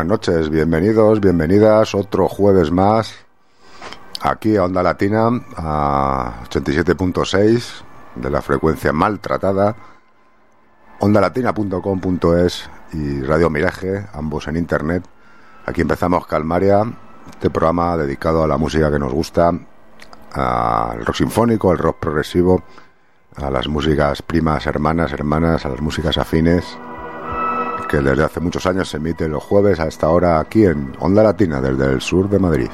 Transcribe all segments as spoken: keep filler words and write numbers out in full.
buenas noches, bienvenidos, bienvenidas, otro jueves más, aquí a Onda Latina, a ochenta y siete punto seis de la frecuencia maltratada, ondalatina punto com punto es y Radio Miraje, ambos en internet. Aquí empezamos Calmaria, este programa dedicado a la música que nos gusta, al rock sinfónico, al rock progresivo, a las músicas primas, hermanas, hermanas, a las músicas afines, que desde hace muchos años se emite los jueves a esta hora aquí en Onda Latina, desde el sur de Madrid.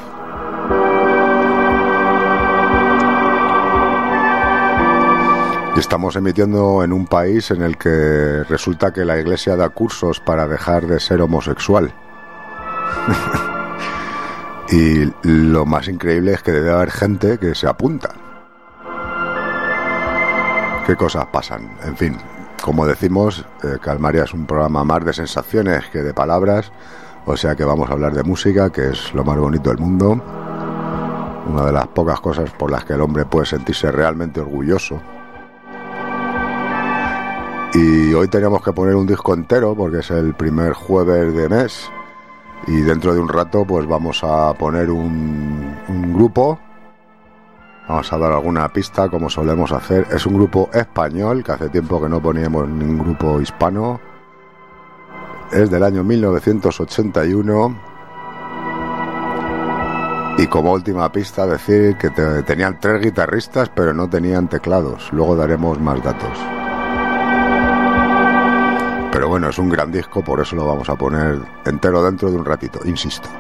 Y estamos emitiendo en un país en el que resulta que la Iglesia da cursos para dejar de ser homosexual. Y lo más increíble es que debe haber gente que se apunta. ¿Qué cosas pasan? En fin, como decimos, eh, Calmaria es un programa más de sensaciones que de palabras, o sea que vamos a hablar de música, que es lo más bonito del mundo, una de las pocas cosas por las que el hombre puede sentirse realmente orgulloso. Y hoy teníamos que poner un disco entero porque es el primer jueves de mes, y dentro de un rato pues vamos a poner un, un grupo. Vamos a dar alguna pista, como solemos hacer. Es un grupo español, que hace tiempo que no poníamos ningún grupo hispano. Es del año mil novecientos ochenta y uno. Y como última pista decir que te, tenían tres guitarristas, pero no tenían teclados. Luego daremos más datos. Pero bueno, es un gran disco, por eso lo vamos a poner entero dentro de un ratito, insisto.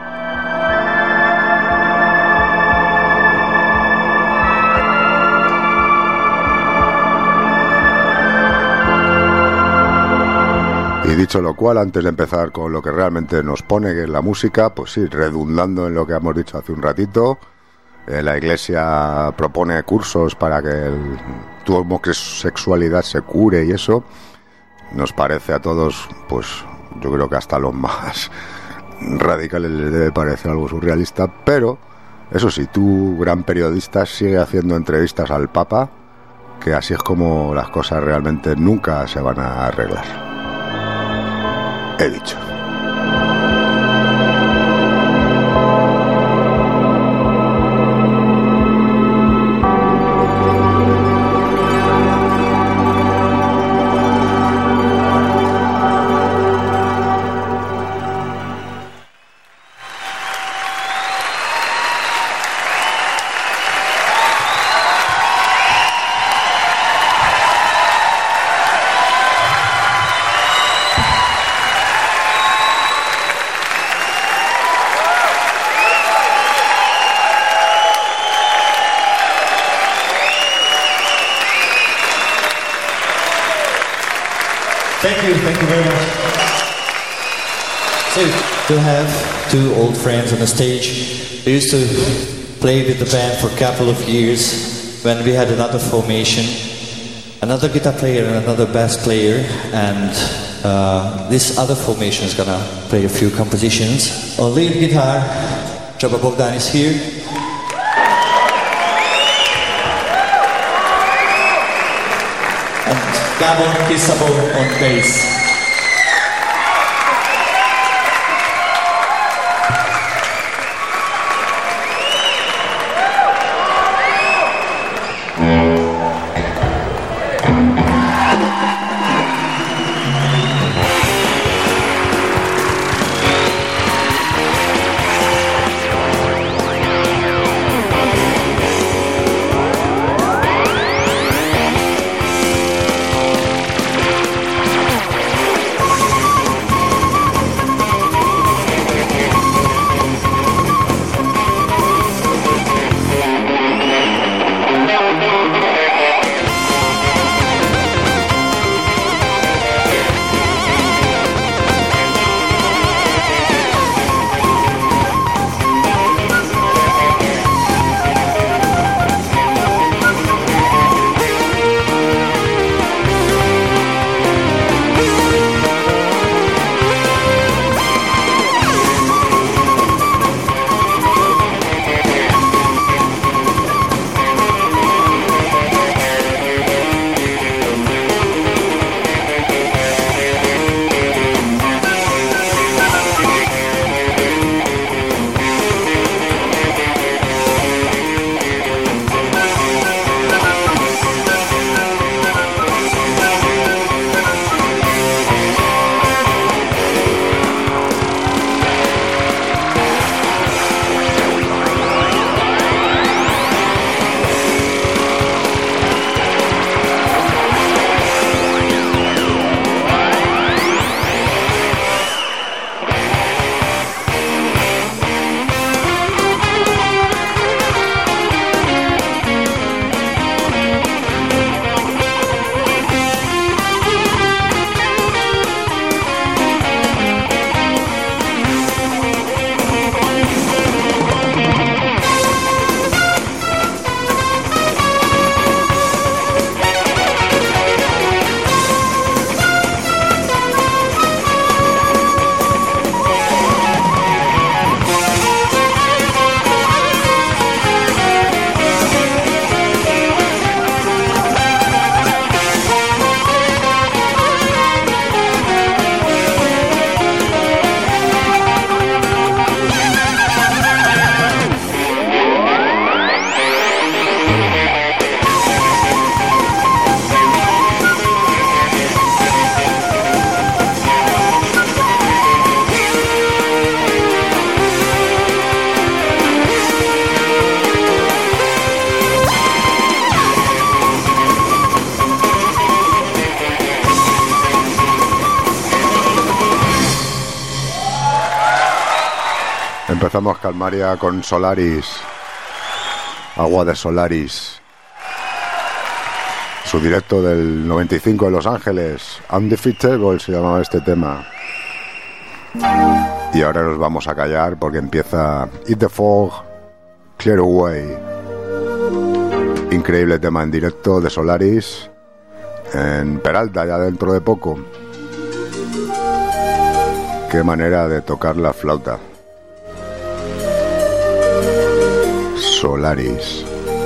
Y dicho lo cual, antes de empezar con lo que realmente nos pone, que es la música, pues sí, redundando en lo que hemos dicho hace un ratito, eh, la Iglesia propone cursos para que el, tu homosexualidad se cure y eso, nos parece a todos, pues yo creo que hasta a los más radicales les debe parecer algo surrealista, pero eso sí, tú, gran periodista, sigue haciendo entrevistas al Papa, que así es como las cosas realmente nunca se van a arreglar. He dicho. Thank you, thank you very much. So, to have two old friends on the stage. We used to play with the band for a couple of years when we had another formation, another guitar player and another bass player, and uh, this other formation is gonna play a few compositions. On lead guitar, Csaba Bogdan is here. Gábor Kiszabó on bass. We'll be right back. Empezamos Calmaria con Solaris, Agua de Solaris, su directo del noventa y cinco de Los Ángeles, Undefeatable se llamaba este tema. Y ahora nos vamos a callar porque empieza Eat the Fog, Clear Away. Increíble tema en directo de Solaris en Peralta ya dentro de poco. Qué manera de tocar la flauta. Solaris.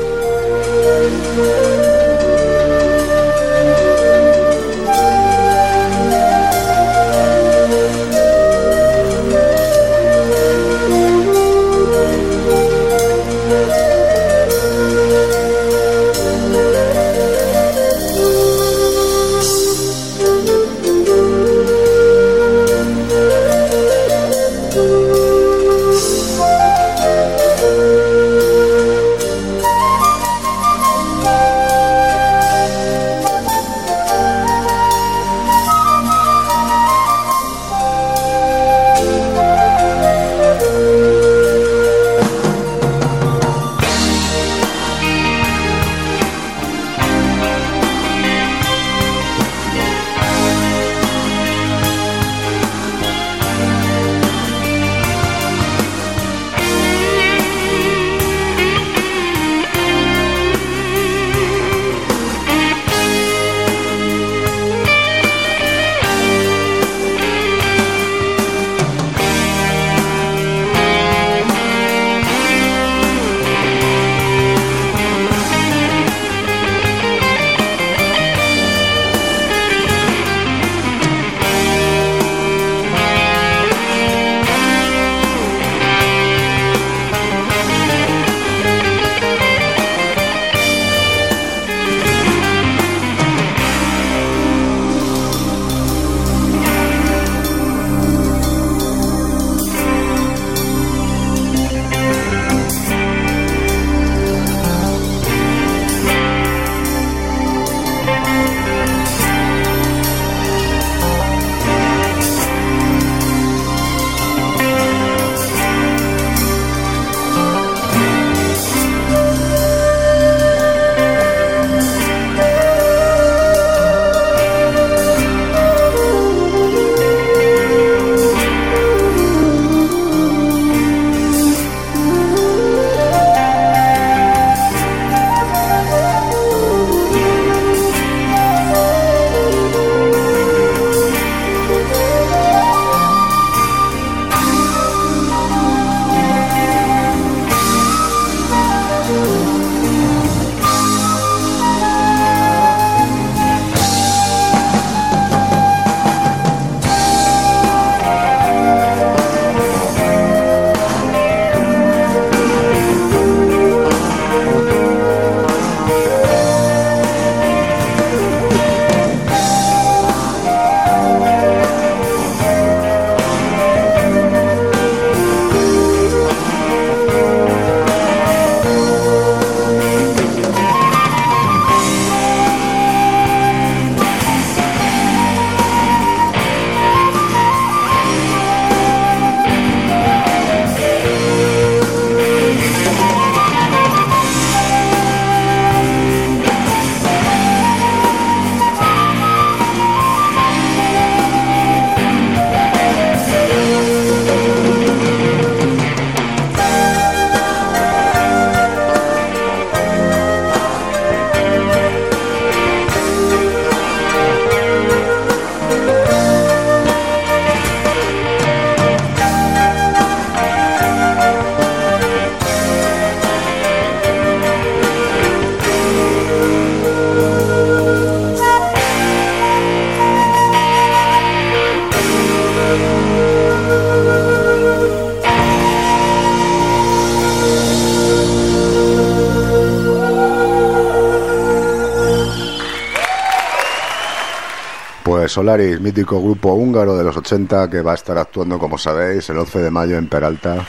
Pues Solaris, mítico grupo húngaro de los ochenta que va a estar actuando, como sabéis, el once de mayo en Peralta,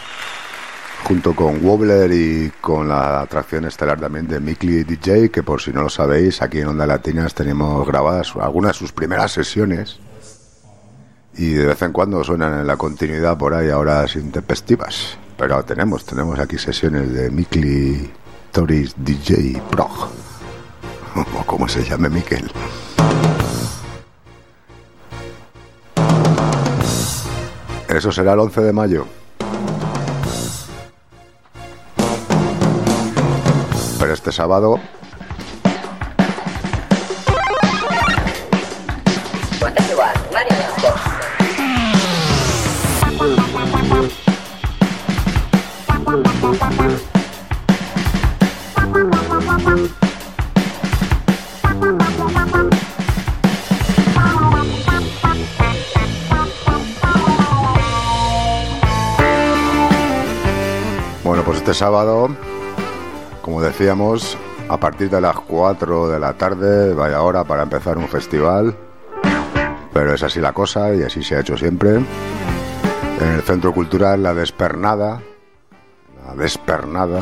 junto con Wobbler y con la atracción estelar también de Mikli D J, que por si no lo sabéis, aquí en Onda Latinas tenemos grabadas algunas de sus primeras sesiones y de vez en cuando suenan en la continuidad por ahí a horas intempestivas. Pero tenemos, tenemos aquí sesiones de Mikli Toris D J Prog, o como se llame Mikel. Eso será el once de mayo. Pero este sábado Bueno, pues este sábado, como decíamos, a partir de las cuatro de la tarde, vaya hora para empezar un festival, pero es así la cosa y así se ha hecho siempre. En el Centro Cultural La Despernada, La Despernada,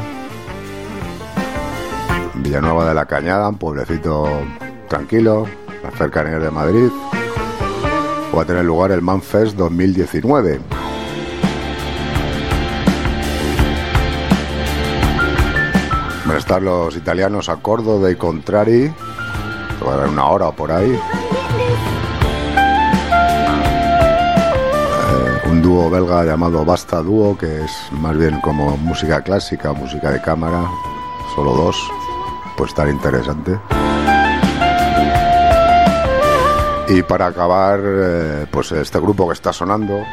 Villanueva de la Cañada, un pueblecito tranquilo, las cercanías de Madrid, va a tener lugar el Manfest dos mil diecinueve. Van a estar los italianos Accordo dei Contrari, que va a dar una hora o por ahí. Eh, un dúo belga llamado Basta Dúo, que es más bien como música clásica, música de cámara, solo dos, pues tan interesante. Y para acabar, eh, pues este grupo que está sonando,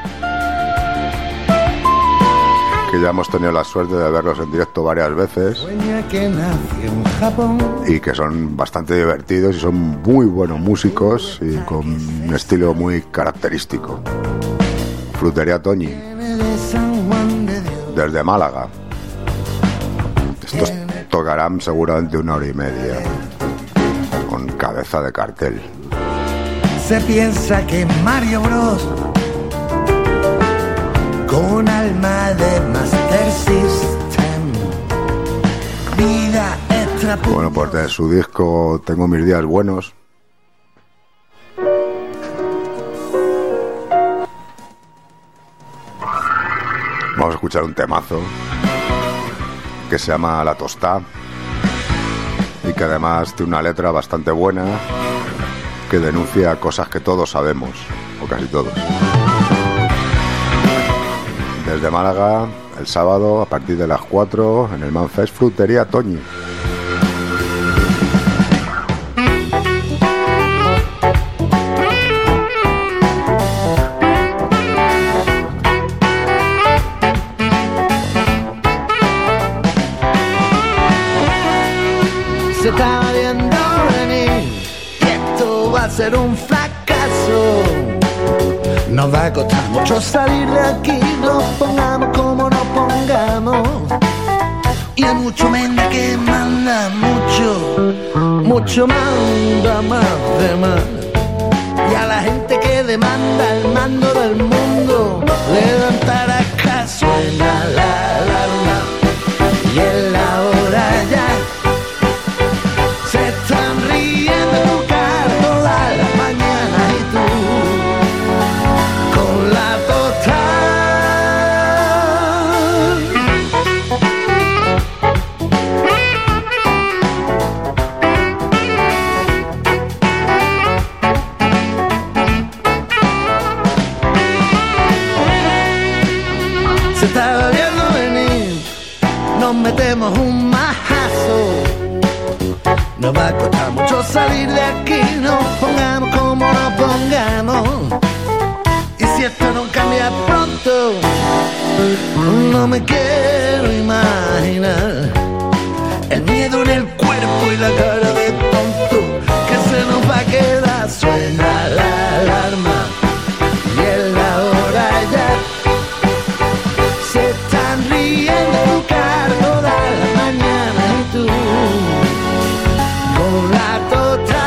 que ya hemos tenido la suerte de verlos en directo varias veces y que son bastante divertidos y son muy buenos músicos y con un estilo muy característico. Frutería Toñi, desde Málaga. Estos tocarán seguramente una hora y media, con cabeza de cartel. Se piensa que Mario Bros con alma de Master System, vida extra. Bueno, pues de su disco Tengo mis días buenos, vamos a escuchar un temazo que se llama La Tostá y que además tiene una letra bastante buena que denuncia cosas que todos sabemos, o casi todos. Desde Málaga, el sábado, a partir de las cuatro, en el Manfest, Frutería Toñi. Se está viendo venir que esto va a ser un fracaso. Nos va a costar mucho salir de aquí, nos pongamos como nos pongamos. Y hay mucho menda que manda mucho, mucho manda más de más. Y a la gente que demanda el mando del mundo, levantará caso en la alarma. Y en la hora ya se están riendo en tu cara toda la mañana y tú con la se está viendo venir, nos metemos un majazo. Nos va a costar mucho salir de aquí, nos pongamos como nos pongamos. Y si esto no cambia pronto, no me quiero imaginar el miedo en el cuerpo y la cara de tonto que se nos va a quedar. Suena la alarma y en la hora ya se están riendo en tu cara toda la mañana y tú con la total.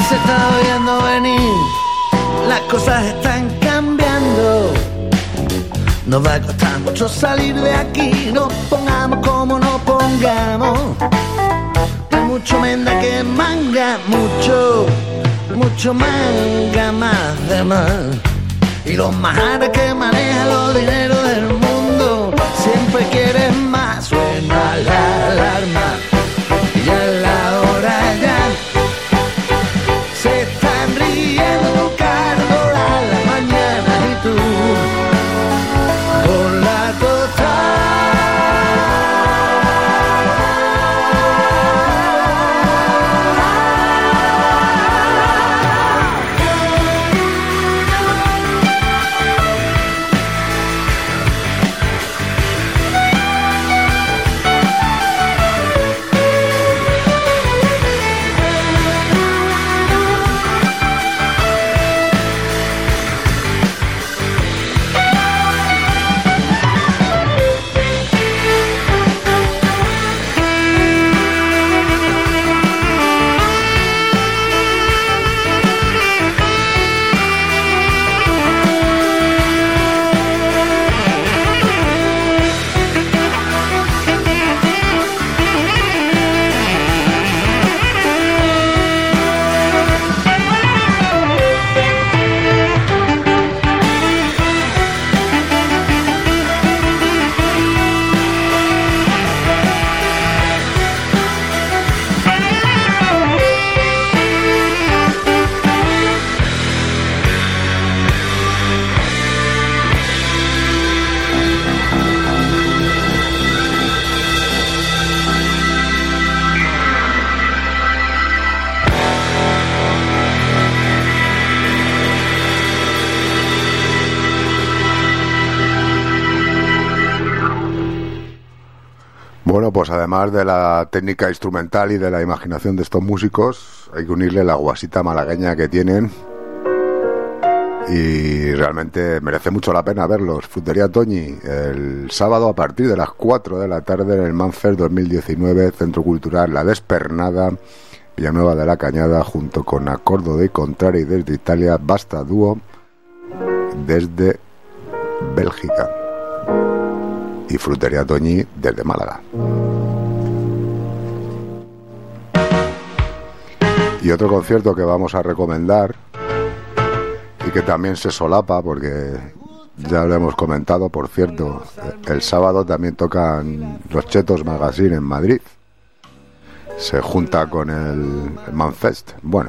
se está oyendo venir, las cosas están cambiando. Nos va a costar mucho salir de aquí, nos pongamos como nos pongamos. Hay mucho menda que manga, mucho, mucho manga más de más. Y los majares que manejan los dineros del mundo siempre quieren más. Suena la alarma y ya es la hora ya. Se están riendo con Cardola la mañana y tú por la total. Bueno, pues además de la técnica instrumental y de la imaginación de estos músicos, hay que unirle la guasita malagueña que tienen y realmente merece mucho la pena verlos. Frutería Toñi, el sábado a partir de las cuatro de la tarde en el Manfest dos mil diecinueve, Centro Cultural La Despernada, Villanueva de la Cañada, junto con Acordo de Contrari desde Italia, Basta Dúo desde Bélgica y Frutería Toñi desde Málaga. Y otro concierto que vamos a recomendar y que también se solapa porque ya lo hemos comentado, por cierto, el sábado también tocan los Chetos Magazine en Madrid, se junta con el Manfest. Bueno,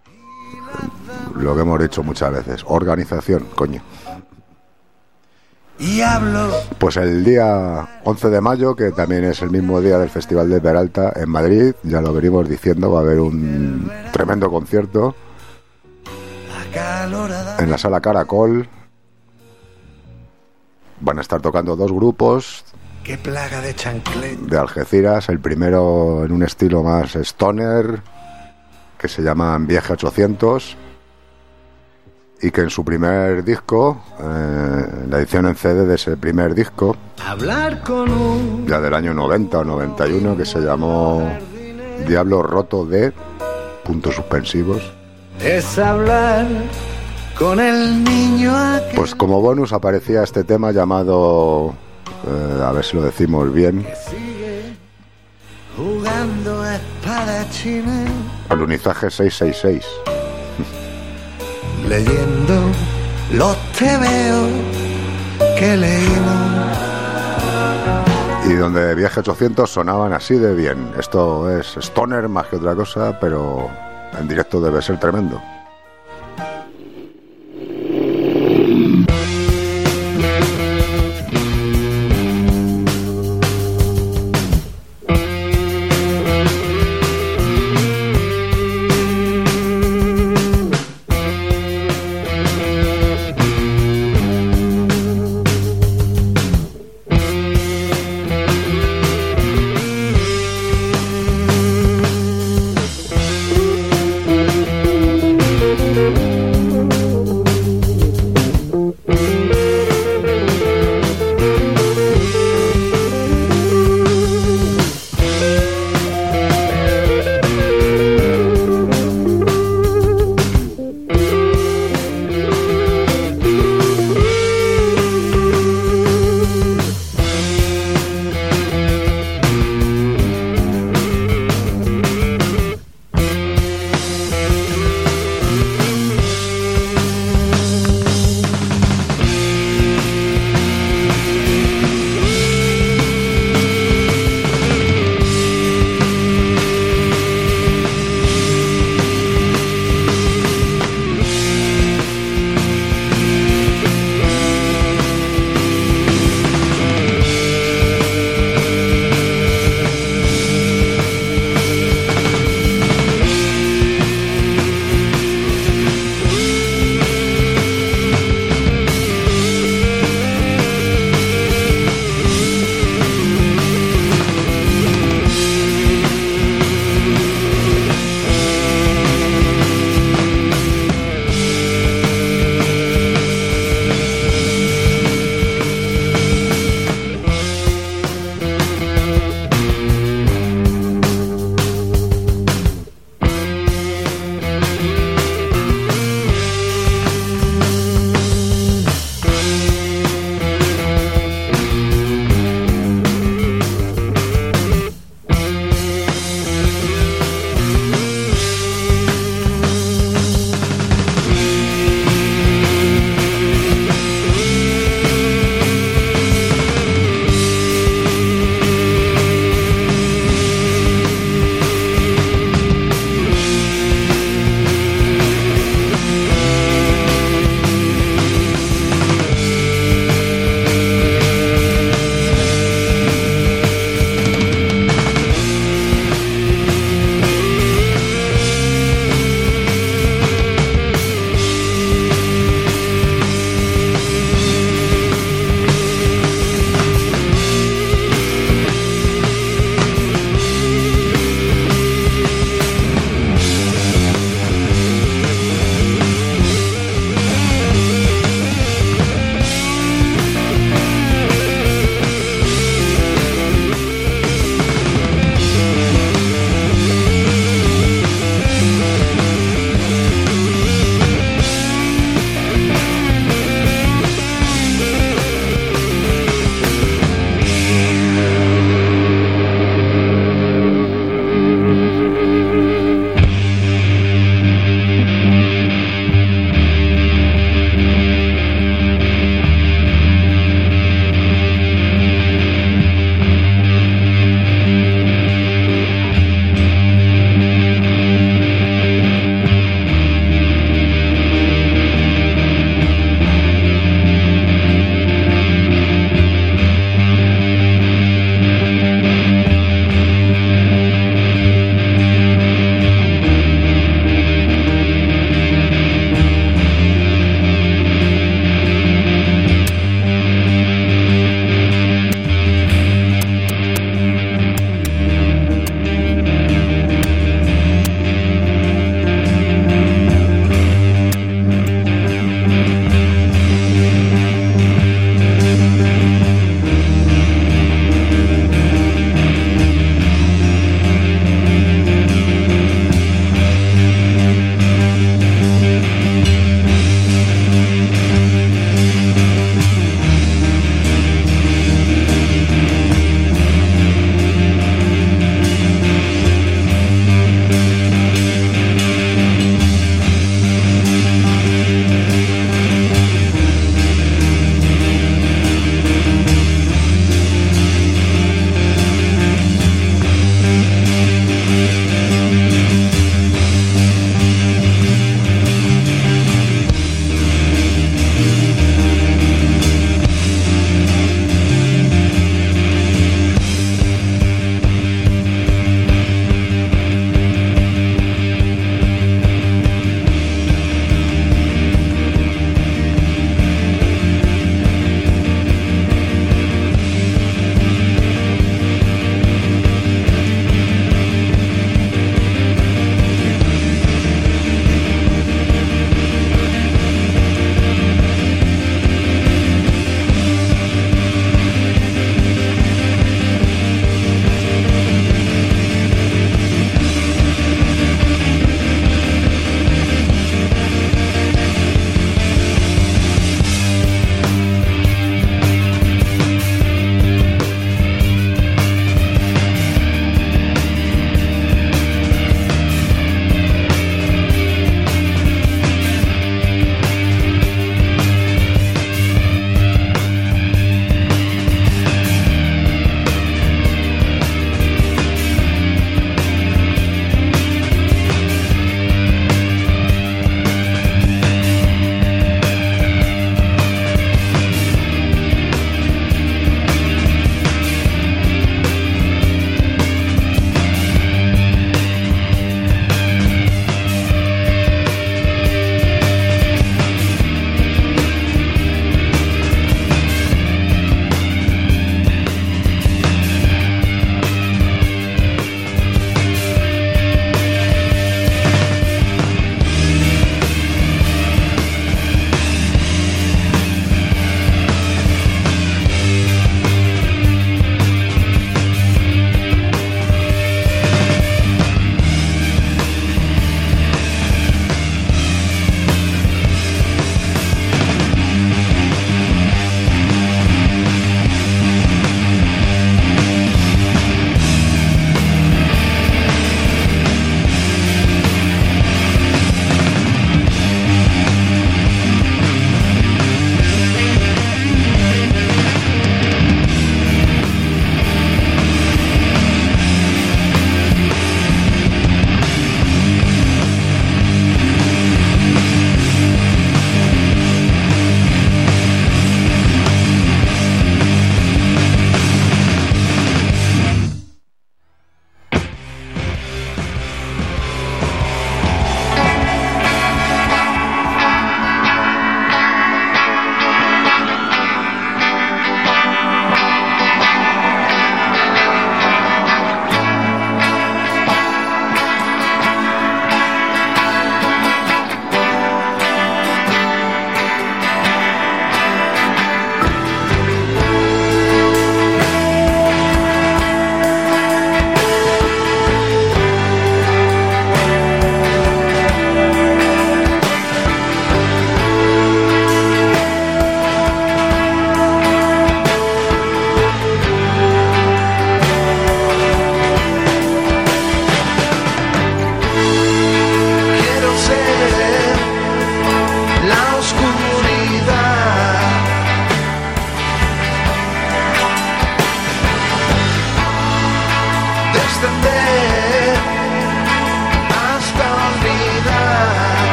lo que hemos dicho muchas veces, organización, coño. Y hablo. Pues el día once de mayo, que también es el mismo día del Festival de Peralta en Madrid, ya lo venimos diciendo, va a haber un tremendo concierto en la Sala Caracol. Van a estar tocando dos grupos. Qué plaga de chanclet. De Algeciras, el primero en un estilo más stoner, que se llaman Viaje ochocientos, y que en su primer disco, eh, la edición en C D de ese primer disco, hablar con un... ya del año noventa o noventa y uno, que se llamó Diablo Roto de puntos suspensivos, es hablar con el niño aquel. Pues como bonus aparecía este tema llamado, eh, a ver si lo decimos bien, jugando a espadachines, Alunizaje seiscientos sesenta y seis, leyendo los tebeos que leímos, y donde Viaje ochocientos sonaban así de bien. Esto es stoner más que otra cosa, pero en directo debe ser tremendo.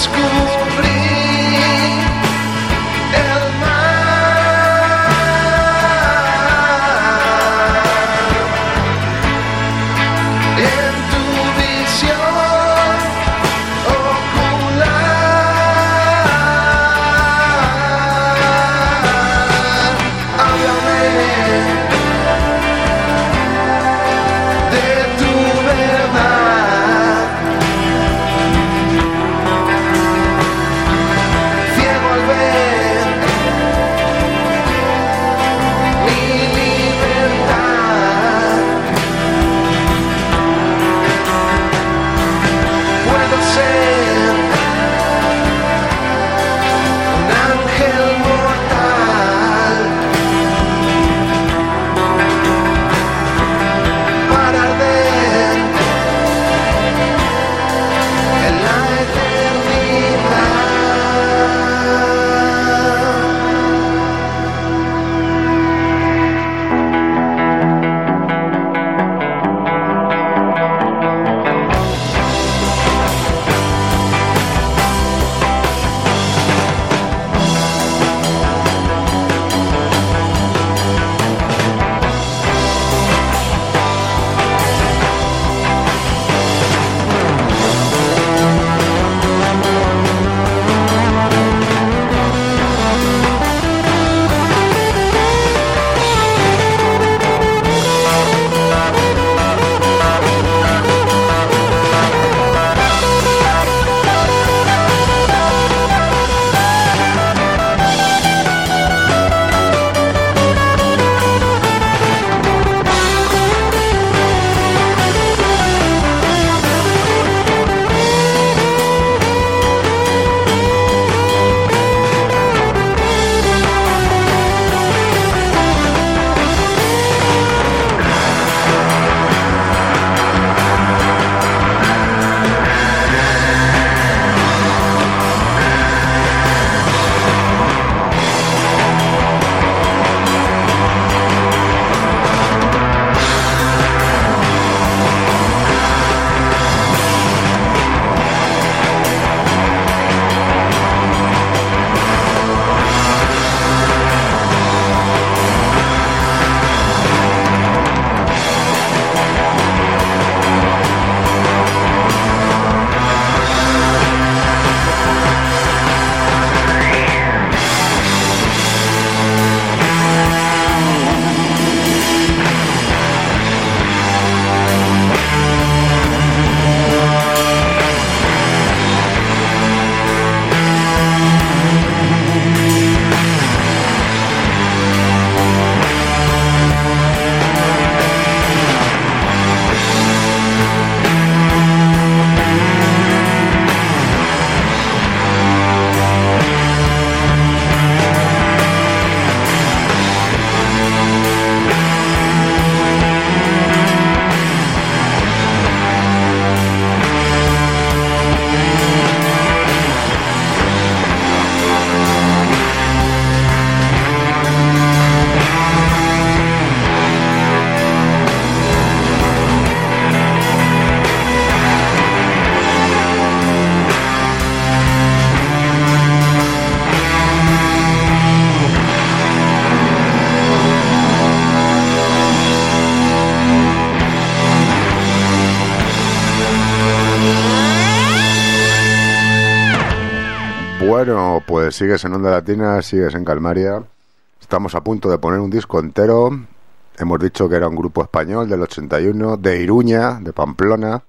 Bueno, pues sigues en Onda Latina, sigues en Calmaria. Estamos a punto de poner un disco entero. Hemos dicho que era un grupo español del ochenta y uno, de Iruña, de Pamplona,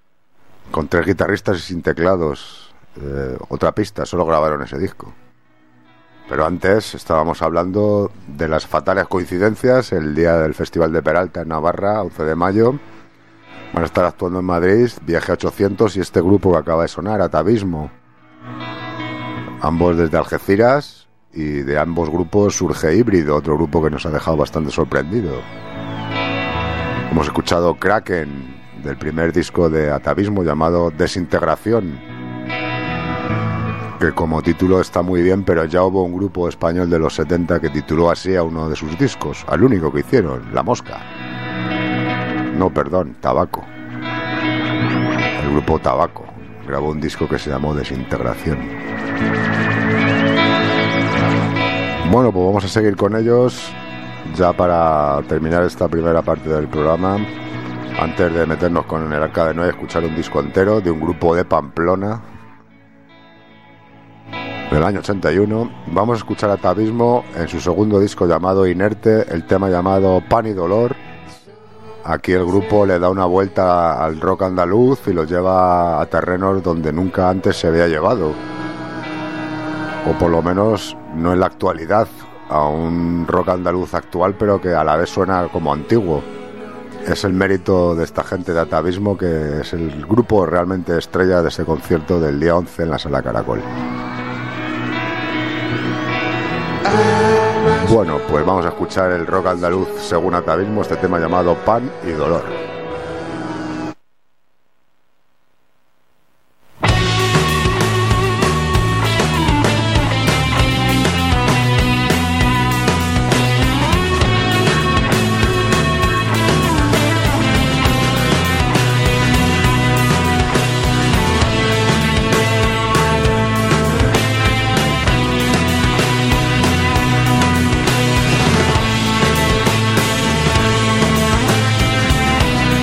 con tres guitarristas y sin teclados. Eh, otra pista, solo grabaron ese disco. Pero antes estábamos hablando de las fatales coincidencias. El día del Festival de Peralta en Navarra, once de mayo, van a estar actuando en Madrid Viaje ochocientos y este grupo que acaba de sonar, Atavismo. Ambos desde Algeciras, y de ambos grupos surge Híbrido, otro grupo que nos ha dejado bastante sorprendido. Hemos escuchado Kraken, del primer disco de Atavismo llamado Desintegración, que como título está muy bien, pero ya hubo un grupo español de los setenta que tituló así a uno de sus discos, al único que hicieron, La Mosca. No, perdón, Tabaco. El grupo Tabaco. grabó un disco que se llamó Desintegración. Bueno, pues vamos a seguir con ellos ya para terminar esta primera parte del programa. Antes de meternos con el Arca de Noé, escuchar un disco entero de un grupo de Pamplona del año ochenta y uno. Vamos a escuchar Atavismo en su segundo disco llamado Inerte, el tema llamado Pan y Dolor. Aquí el grupo le da una vuelta al rock andaluz y lo lleva a terrenos donde nunca antes se había llevado, o por lo menos no en la actualidad, a un rock andaluz actual, pero que a la vez suena como antiguo. Es el mérito de esta gente de Atavismo, que es el grupo realmente estrella de ese concierto del día once en la Sala Caracol. Bueno, pues vamos a escuchar el rock andaluz según Atavismo, este tema llamado Pan y Dolor. We'll be right back.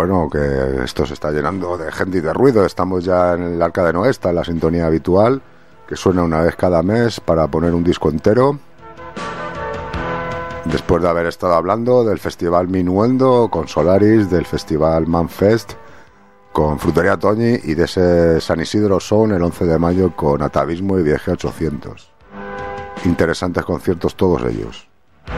bueno, que esto se está llenando de gente y de ruido. Estamos ya en el Arca de Noé, está en la sintonía habitual, que suena una vez cada mes para poner un disco entero. Después de haber estado hablando del Festival Minuendo con Solaris, del Festival Manfest con Frutería Toñi y de ese San Isidro Sound el once de mayo con Atavismo y Viaje ochocientos. Interesantes conciertos todos ellos.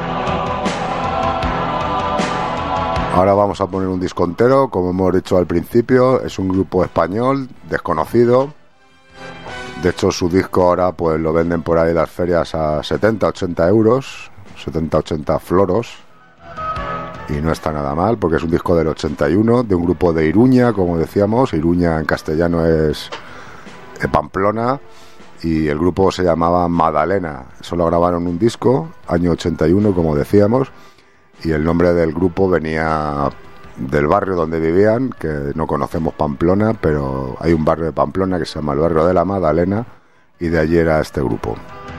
Ahora vamos a poner un disco entero, como hemos dicho al principio. Es un grupo español desconocido. De hecho, su disco ahora pues lo venden por ahí en las ferias a setenta, ochenta euros, setenta, ochenta floros, y no está nada mal porque es un disco del ochenta y uno de un grupo de Iruña, como decíamos. Iruña en castellano es Pamplona, y el grupo se llamaba Madalena. Solo grabaron un disco, año ochenta y uno, como decíamos, y el nombre del grupo venía del barrio donde vivían, que no conocemos Pamplona, pero hay un barrio de Pamplona que se llama el barrio de la Madalena, y de allí era este grupo.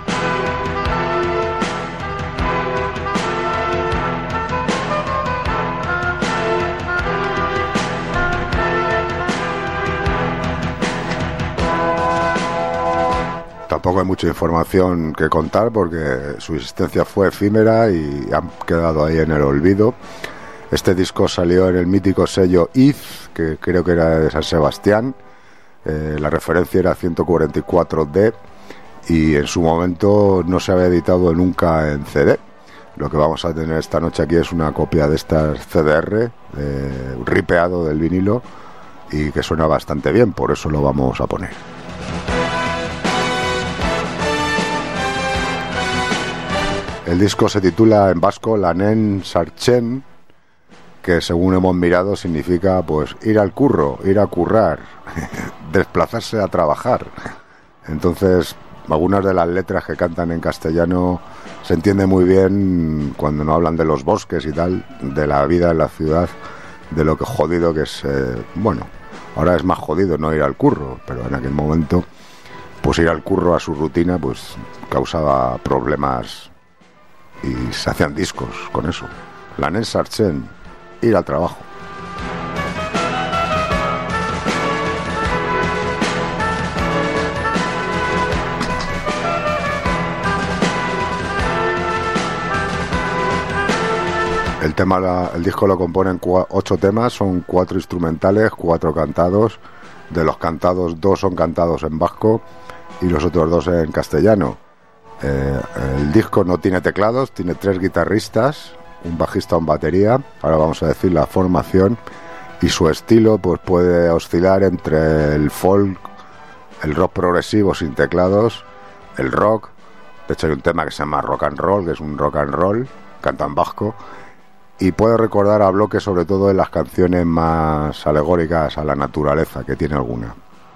Tampoco hay mucha información que contar porque su existencia fue efímera y han quedado ahí en el olvido. Este disco salió en el mítico sello I F, que creo que era de San Sebastián. Eh, la referencia era ciento cuarenta y cuatro D y en su momento no se había editado nunca en C D. Lo que vamos a tener esta noche aquí es una copia de estas C D R, eh, ripeado del vinilo, y que suena bastante bien, por eso lo vamos a poner. El disco se titula en vasco Lanen Sartzen, que según hemos mirado significa pues ir al curro, ir a currar, desplazarse a trabajar. Entonces, algunas de las letras que cantan en castellano se entiende muy bien cuando no hablan de los bosques y tal, de la vida en la ciudad, de lo que jodido que es, eh, bueno, ahora es más jodido no ir al curro, pero en aquel momento pues ir al curro a su rutina pues causaba problemas y se hacían discos con eso. Lanen Sartzen, ir al trabajo. El tema, el disco lo componen cua, ocho temas, son cuatro instrumentales, cuatro cantados. De los cantados, dos son cantados en vasco y los otros dos en castellano. Eh, el disco no tiene teclados, tiene tres guitarristas, un bajista, un batería. Ahora vamos a decir la formación, y su estilo pues puede oscilar entre el folk, el rock progresivo sin teclados, el rock. De hecho hay un tema que se llama Rock and Roll, que es un rock and roll, canta en vasco, y puede recordar a bloques, sobre todo en las canciones más alegóricas a la naturaleza, que tiene alguna.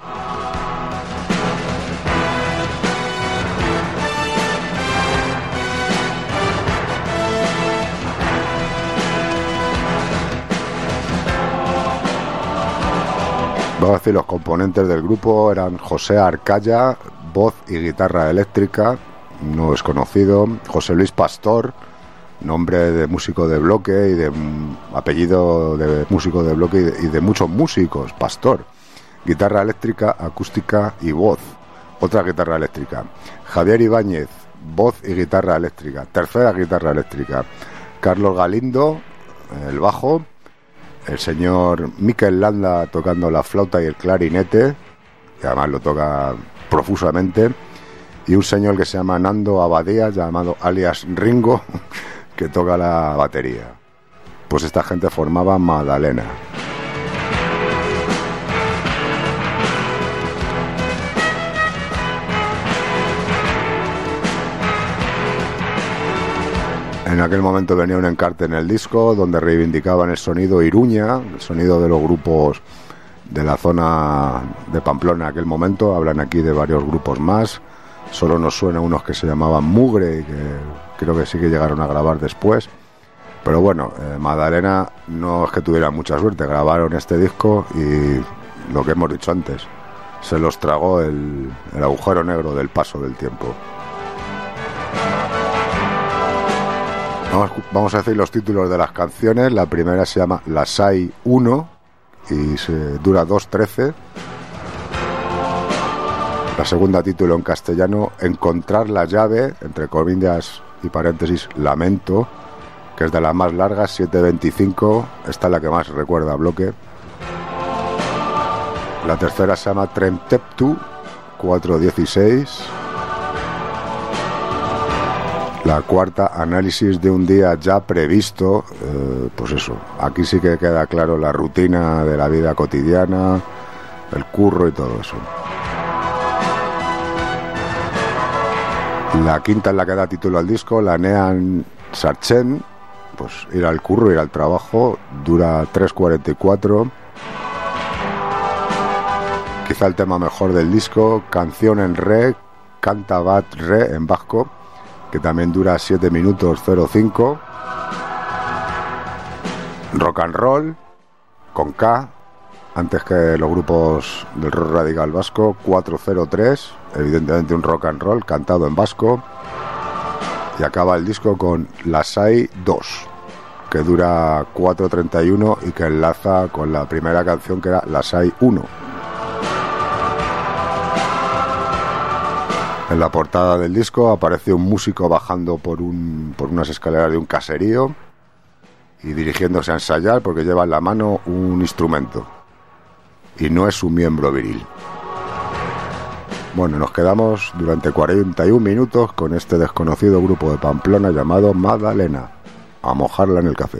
Vamos a decir, los componentes del grupo eran José Arcaya, voz y guitarra eléctrica, no es conocido. José Luis Pastor, nombre de músico de bloque y de apellido de músico de bloque y de, y de muchos músicos, Pastor. Guitarra eléctrica, acústica y voz. Otra guitarra eléctrica. Javier Ibáñez, voz y guitarra eléctrica. Tercera guitarra eléctrica. Carlos Galindo, el bajo. El señor Mikel Landa tocando la flauta y el clarinete, que además lo toca profusamente, y un señor que se llama Nando Abadía, llamado alias Ringo, que toca la batería. Pues esta gente formaba Madalena. En aquel momento venía un encarte en el disco donde reivindicaban el sonido Iruña, el sonido de los grupos de la zona de Pamplona en aquel momento. Hablan aquí de varios grupos más. Solo nos suenan unos que se llamaban Mugre y que creo que sí que llegaron a grabar después. Pero bueno, eh, Madalena no es que tuviera mucha suerte. Grabaron este disco y lo que hemos dicho antes, se los tragó el, el agujero negro del paso del tiempo. Vamos a decir los títulos de las canciones. La primera se llama La S A I uno, y se dura dos trece. La segunda, título en castellano, Encontrar la llave, entre comillas y paréntesis, Lamento, que es de las más largas, siete veinticinco. Esta es la que más recuerda a bloque. La tercera se llama Tremteptu, cuatro dieciséis. La cuarta, Análisis de un día ya previsto. Eh, pues eso, aquí sí que queda claro la rutina de la vida cotidiana, el curro y todo eso. La quinta es la que da título al disco, la Nean Sarchen, pues ir al curro, ir al trabajo, dura tres cuarenta y cuatro. Quizá el tema mejor del disco, Canción en Re, Canta Bat Re en vasco, que también dura siete minutos cero cinco. Rock and Roll, con K, antes que los grupos del rock radical vasco, cuatro cero tres, evidentemente un rock and roll cantado en vasco. Y acaba el disco con Lasai dos, que dura cuatro treinta y uno y que enlaza con la primera canción, que era Lasai uno. En la portada del disco aparece un músico bajando por, un, por unas escaleras de un caserío y dirigiéndose a ensayar porque lleva en la mano un instrumento y no es su miembro viril. Bueno, nos quedamos durante cuarenta y un minutos con este desconocido grupo de Pamplona llamado Madalena, a mojarla en el café.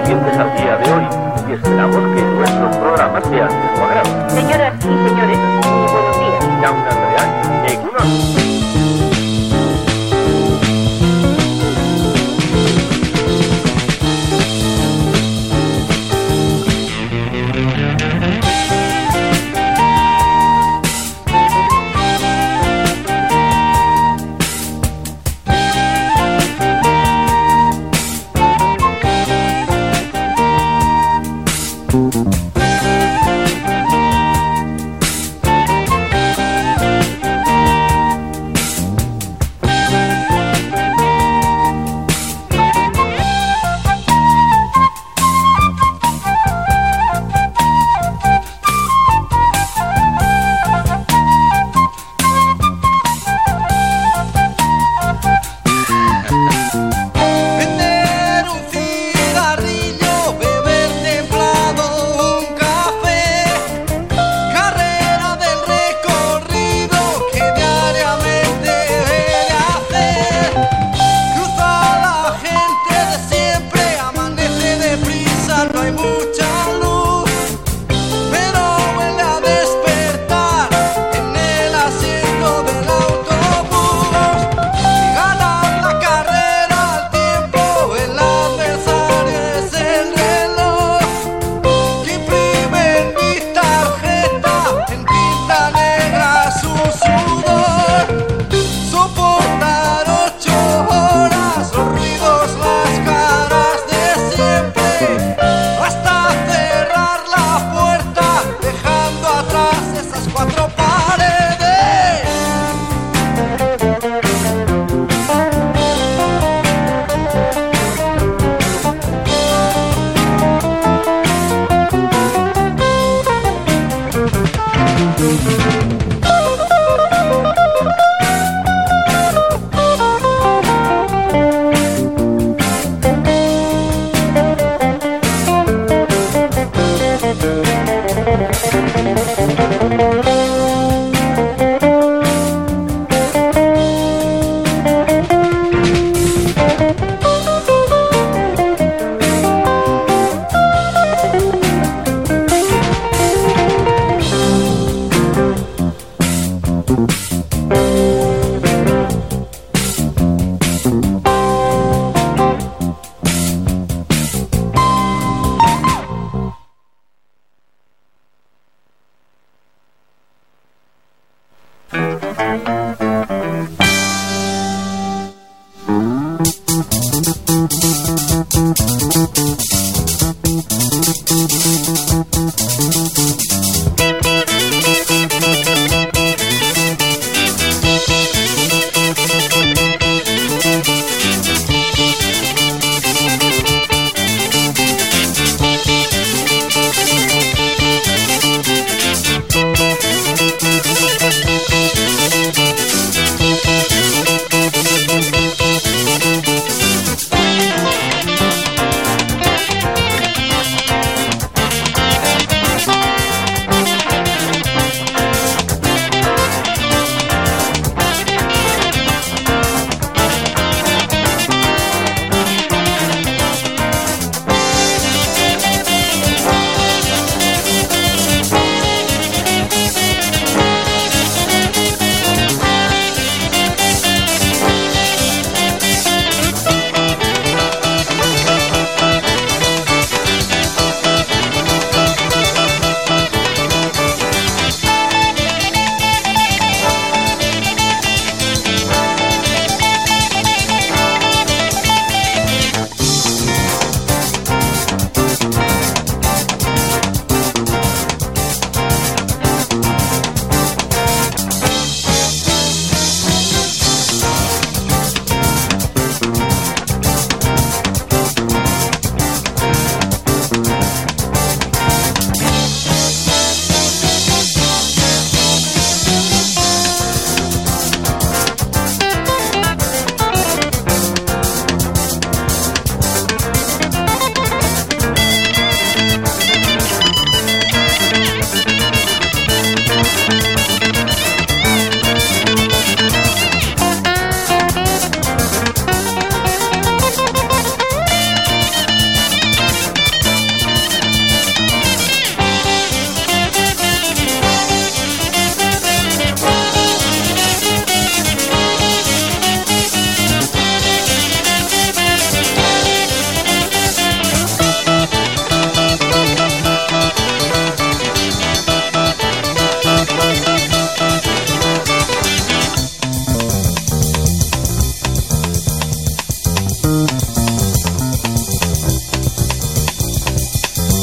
correspondientes al día de hoy y esperamos que nuestros programas sean de su agrado. Señoras y señores, muy buenos días. Jaun Andreak, Egunon.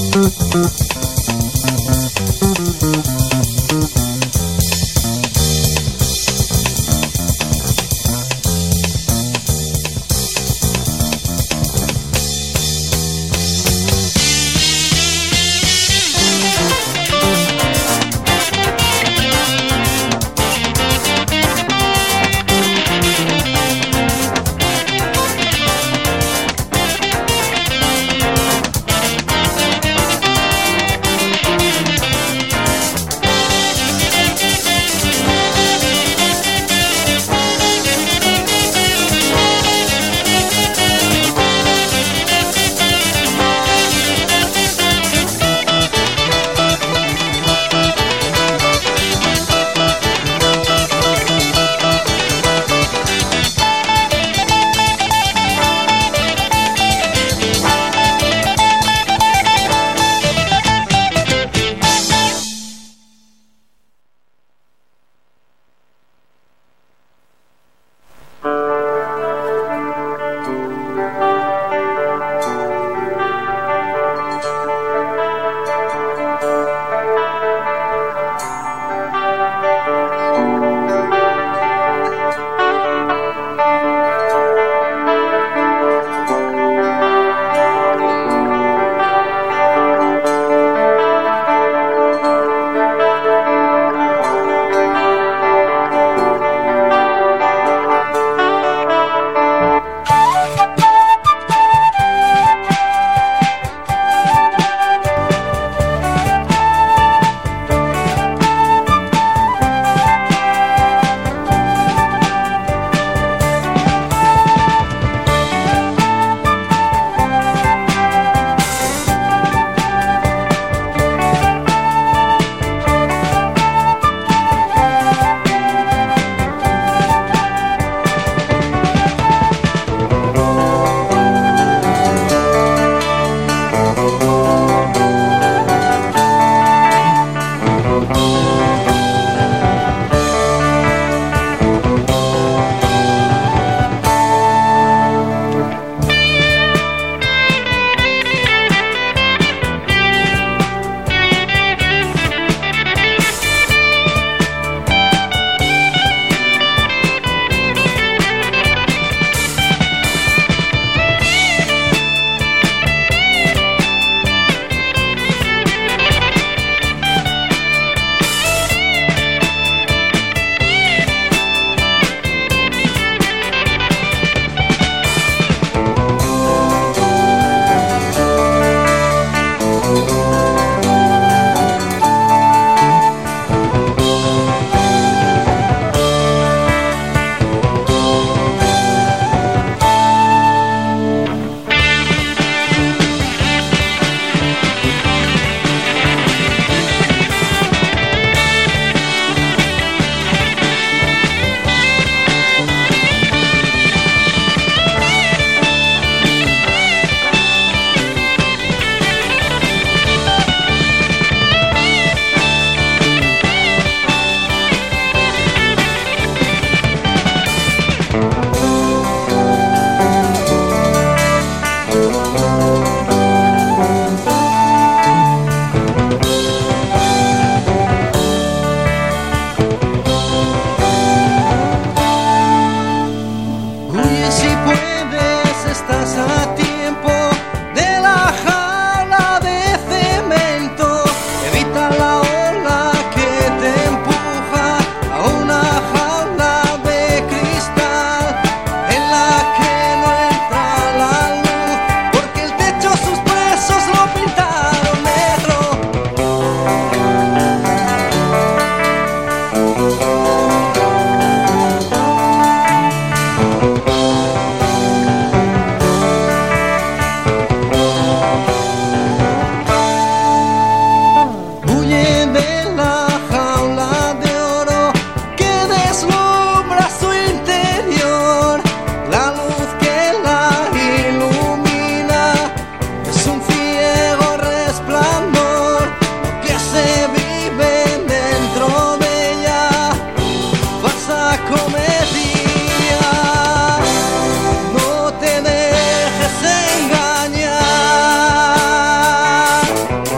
No te dejes engañar.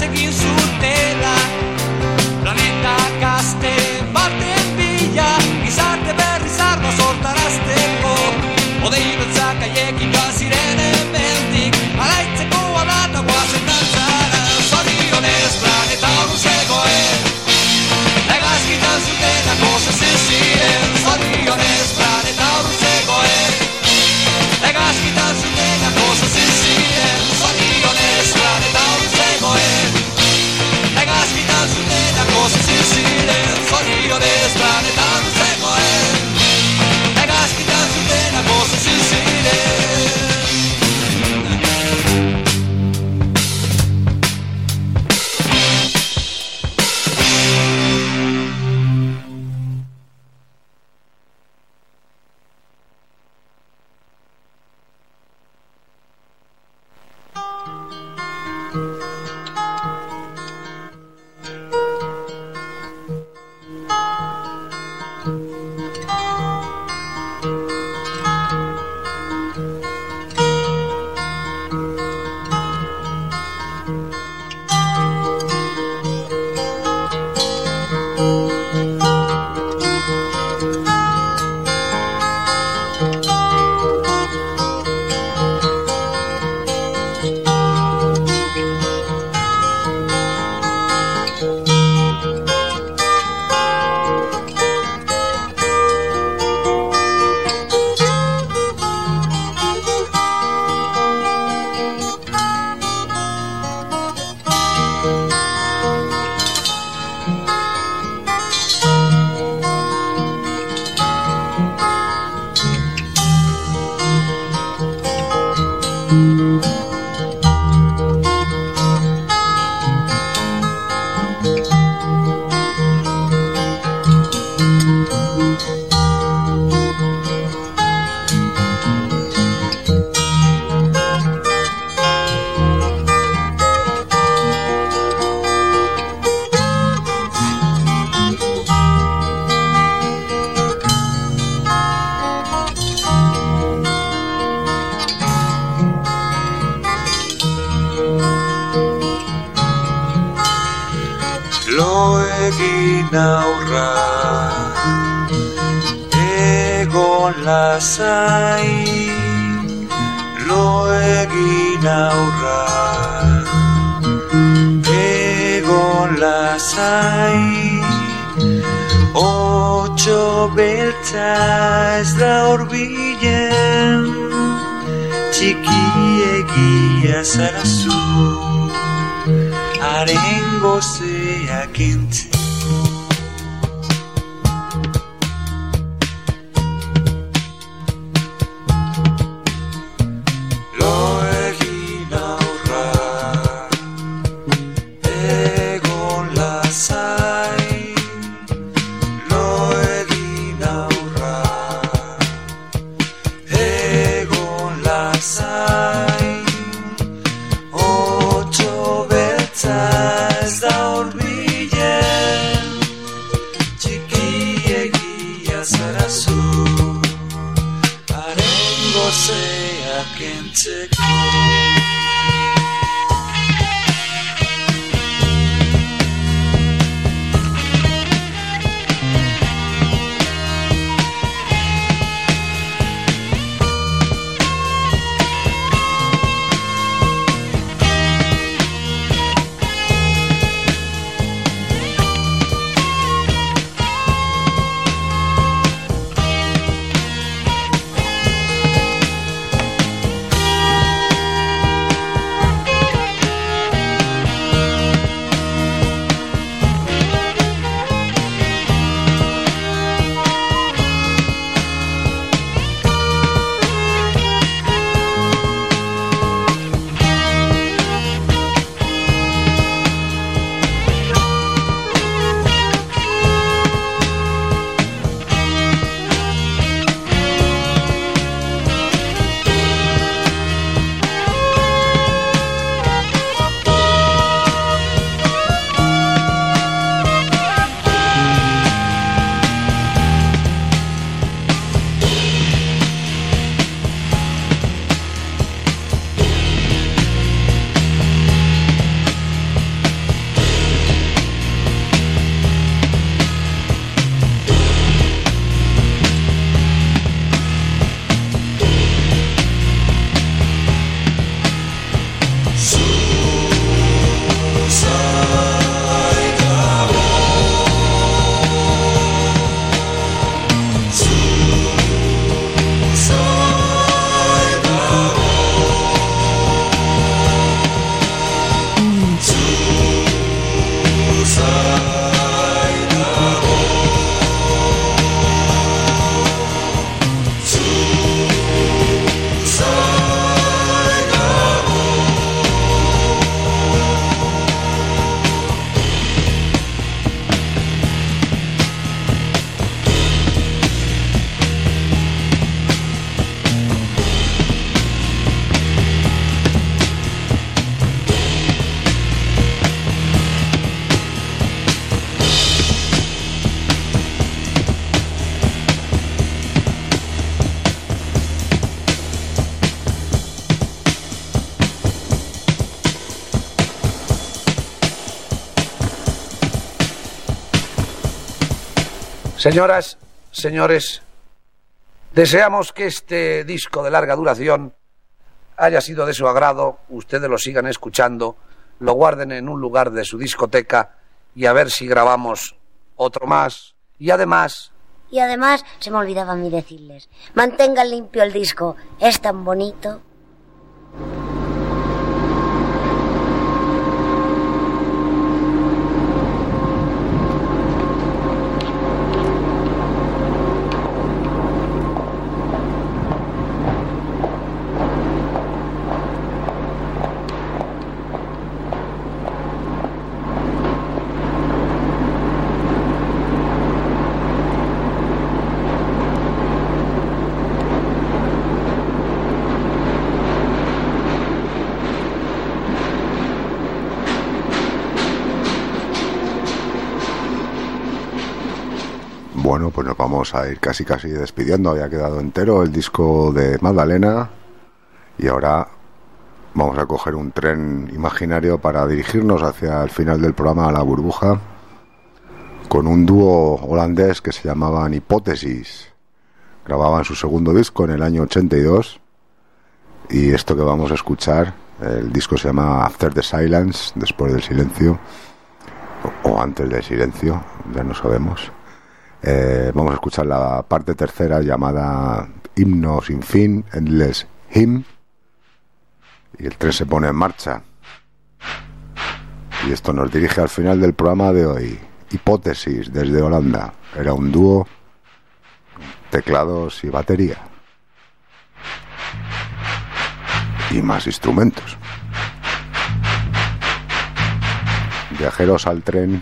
egin zutela. Planeta gazte baten bila, gizarte berriz arma sortarazteko. Odei beltzak haiekin gaziren hemendik, alaitzeko alata guazen dantzara. Zorionez planeta horren zegoen, hegazkitan zutenak osatzen ziren. Zorionez planeta horren zegoen, hegazkitan zutenak osatzen ziren. Zorionez planeta horren zegoen, hegazkitan zutenak osatzen ziren. Zorionez planeta horren zegoen, hegazkitan zutenak osatzen ziren. Lo egin aurra, egon lasai. Lo egin aurra, egon lasai. Otso beltza ez da hurbilen, txikiegia zara zu. Haren gozeak entzun. Lo egin aurra, egon lasai. Lo egin aurra, egon lasai. Otso beltza ez da hurbilen, txikiegia zara zu. Haren gozeak entzeko. Señoras, señores, deseamos que este disco de larga duración haya sido de su agrado, ustedes lo sigan escuchando, lo guarden en un lugar de su discoteca y a ver si grabamos otro más. Y además... Y además, se me olvidaba a mí decirles, mantengan limpio el disco, es tan bonito. Bueno, pues nos vamos a ir casi casi despidiendo. Había quedado entero el disco de Magdalena y ahora vamos a coger un tren imaginario para dirigirnos hacia el final del programa, a La Burbuja, con un dúo holandés que se llamaban Hipótesis. Grababan su segundo disco en el año ochenta y dos y esto que vamos a escuchar, el disco se llama After the Silence, después del silencio o, o antes del silencio, ya no sabemos. Eh, vamos a escuchar la parte tercera llamada Himno sin fin, Endless Hymn, y el tren se pone en marcha y esto nos dirige al final del programa de hoy. Hipótesis desde Holanda, era un dúo, teclados y batería y más instrumentos. Viajeros al tren.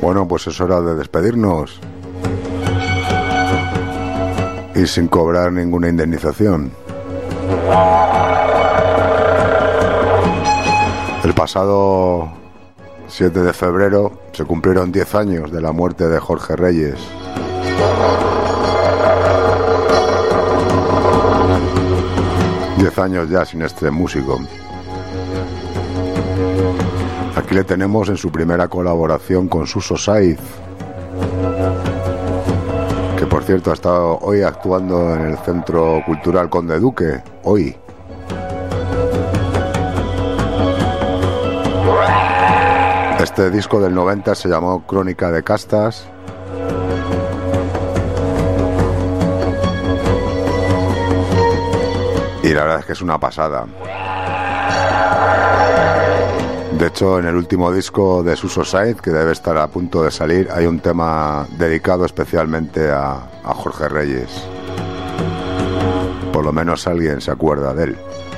Bueno, pues es hora de despedirnos. Y sin cobrar ninguna indemnización. El pasado siete de febrero se cumplieron diez años de la muerte de Jorge Reyes. diez años ya sin este músico. Aquí le tenemos en su primera colaboración con Suso Saiz, que por cierto ha estado hoy actuando en el Centro Cultural Conde Duque, hoy. Este disco del noventa se llamó Crónica de Castas. Y la verdad es que es una pasada. De hecho, en el último disco de Suso Saiz, que debe estar a punto de salir, hay un tema dedicado especialmente a, a Jorge Reyes. Por lo menos alguien se acuerda de él.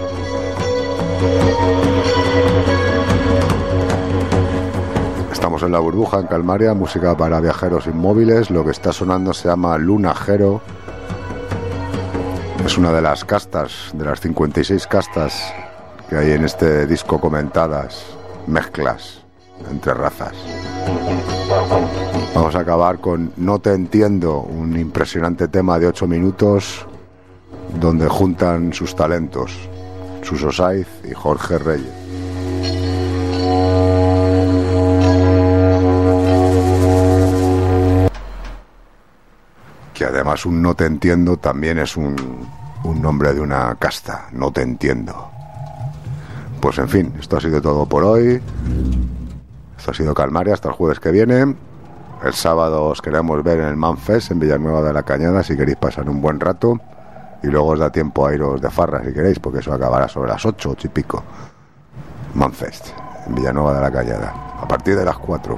Estamos en La Burbuja, en Calmaria, música para viajeros inmóviles. Lo que está sonando se llama Lunajero. Es una de las castas, de las cincuenta y seis castas que hay en este disco comentadas, mezclas entre razas. Vamos a acabar con No te entiendo, un impresionante tema de ocho minutos donde juntan sus talentos, Suso Saiz y Jorge Reyes. Que además un No te entiendo también es un, un nombre de una casta, No te entiendo. Pues en fin, esto ha sido todo por hoy. Esto ha sido Calmaria, hasta el jueves que viene. El sábado os queremos ver en el Manfest en Villanueva de la Cañada, si queréis pasar un buen rato. Y luego os da tiempo a iros de farra si queréis, porque eso acabará sobre las ocho, ocho y pico. Manfest, en Villanueva de la Cañada, a partir de las cuatro.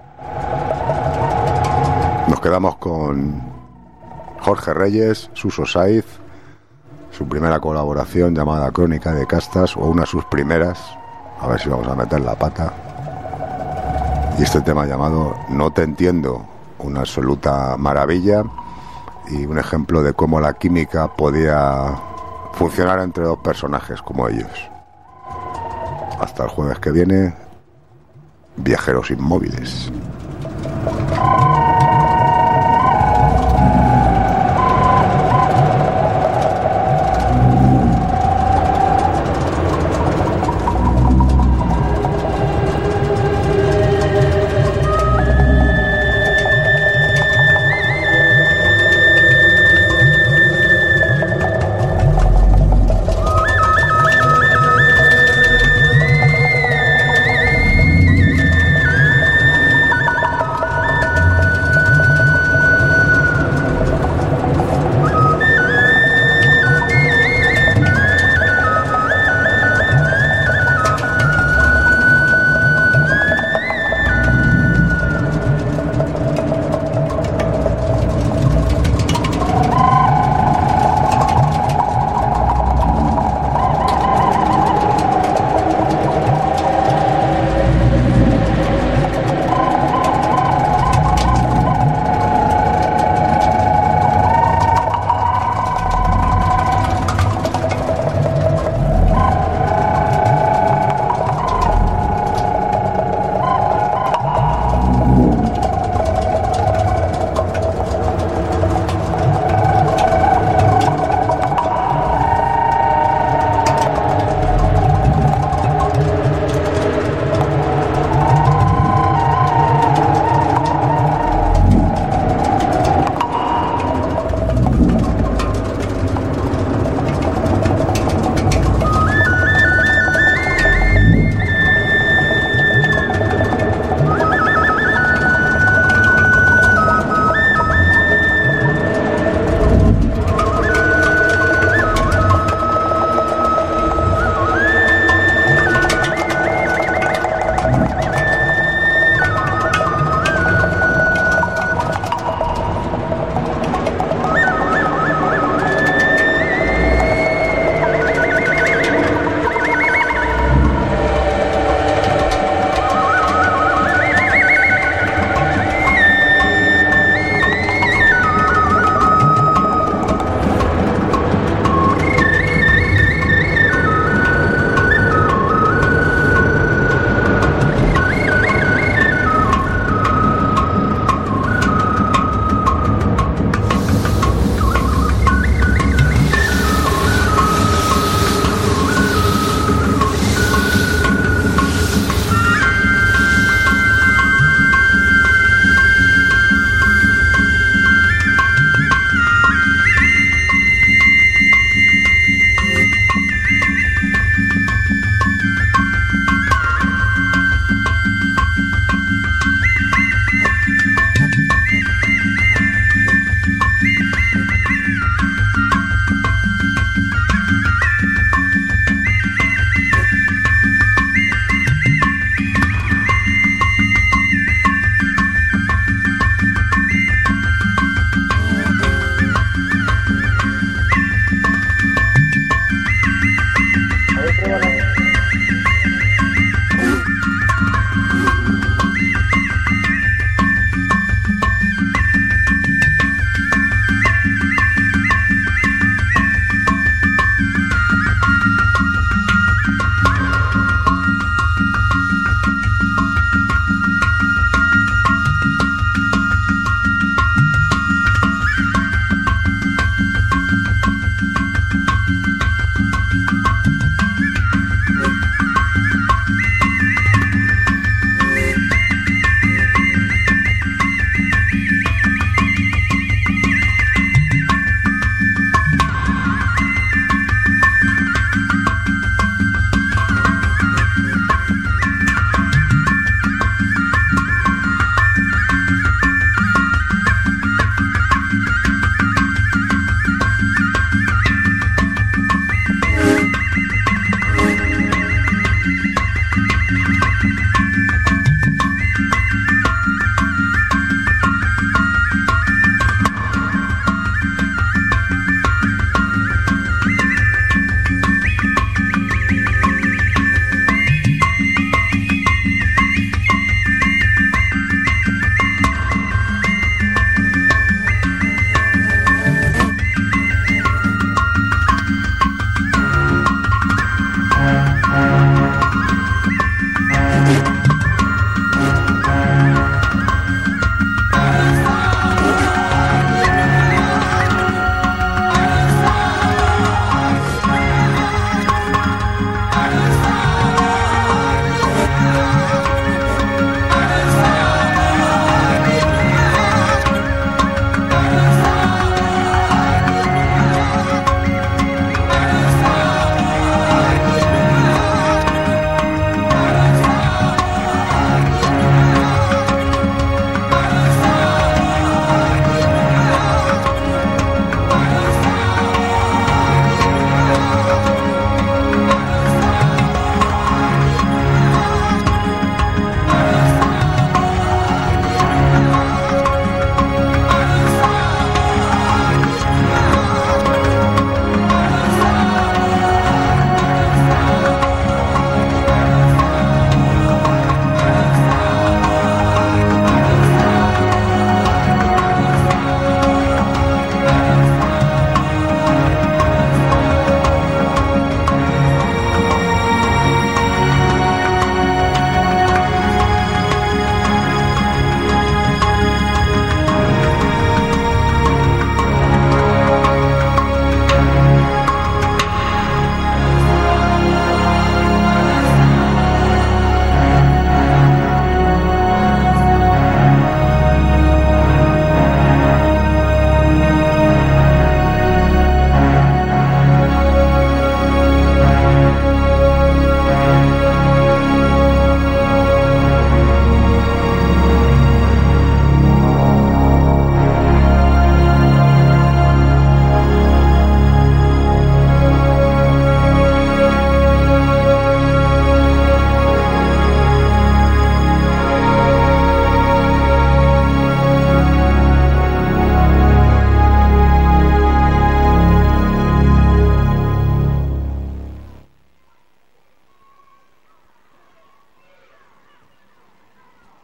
Nos quedamos con Jorge Reyes, Suso Saiz, su primera colaboración llamada Crónica de Castas, o una de sus primeras, a ver si vamos a meter la pata, y este tema llamado No te entiendo, una absoluta maravilla y un ejemplo de cómo la química podía funcionar entre dos personajes como ellos. Hasta el jueves que viene, viajeros inmóviles.